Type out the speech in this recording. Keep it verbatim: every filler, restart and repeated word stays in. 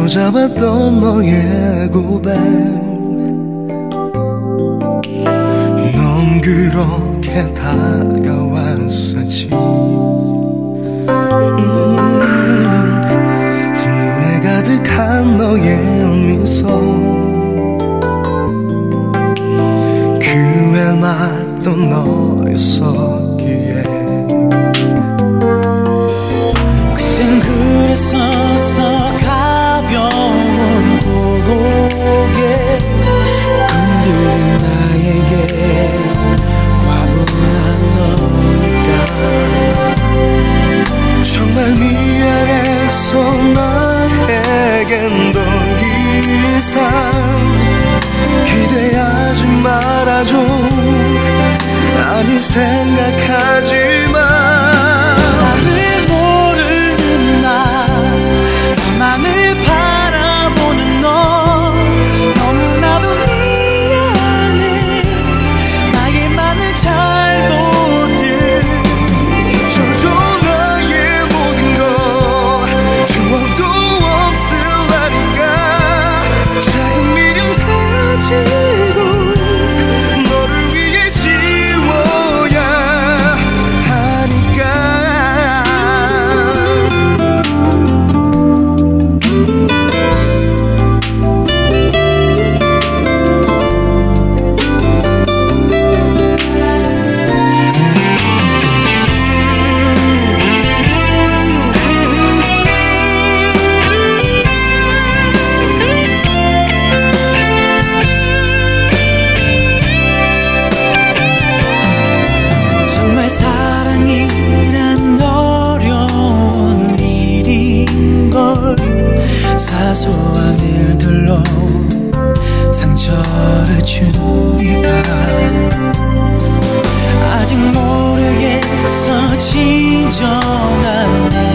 사로잡았던 너의 고백 넌 그렇게 다가왔었지 음, 뒷눈에 가득한 너의 미소 그 외 말도 너였었기에 그땐 그랬었어 가벼운 고독에 흔들린 나에게 과분한 너니까 정말 미안했어 나에겐 더 이상 기대하지 말아줘 아니 생각하지마 사랑을 모르는 나 나만을 바라보는 너 너무나도 미안해 나의 많은 잘못들 잊어줘 나의 모든 것 추억도 없으라니까 작은 미련 가지고 너를 위해 지워야 하니까 정말 사랑이란 어려운 일인걸 사소한 일들로 상처를 주니까 아직 모르겠어 진정한 내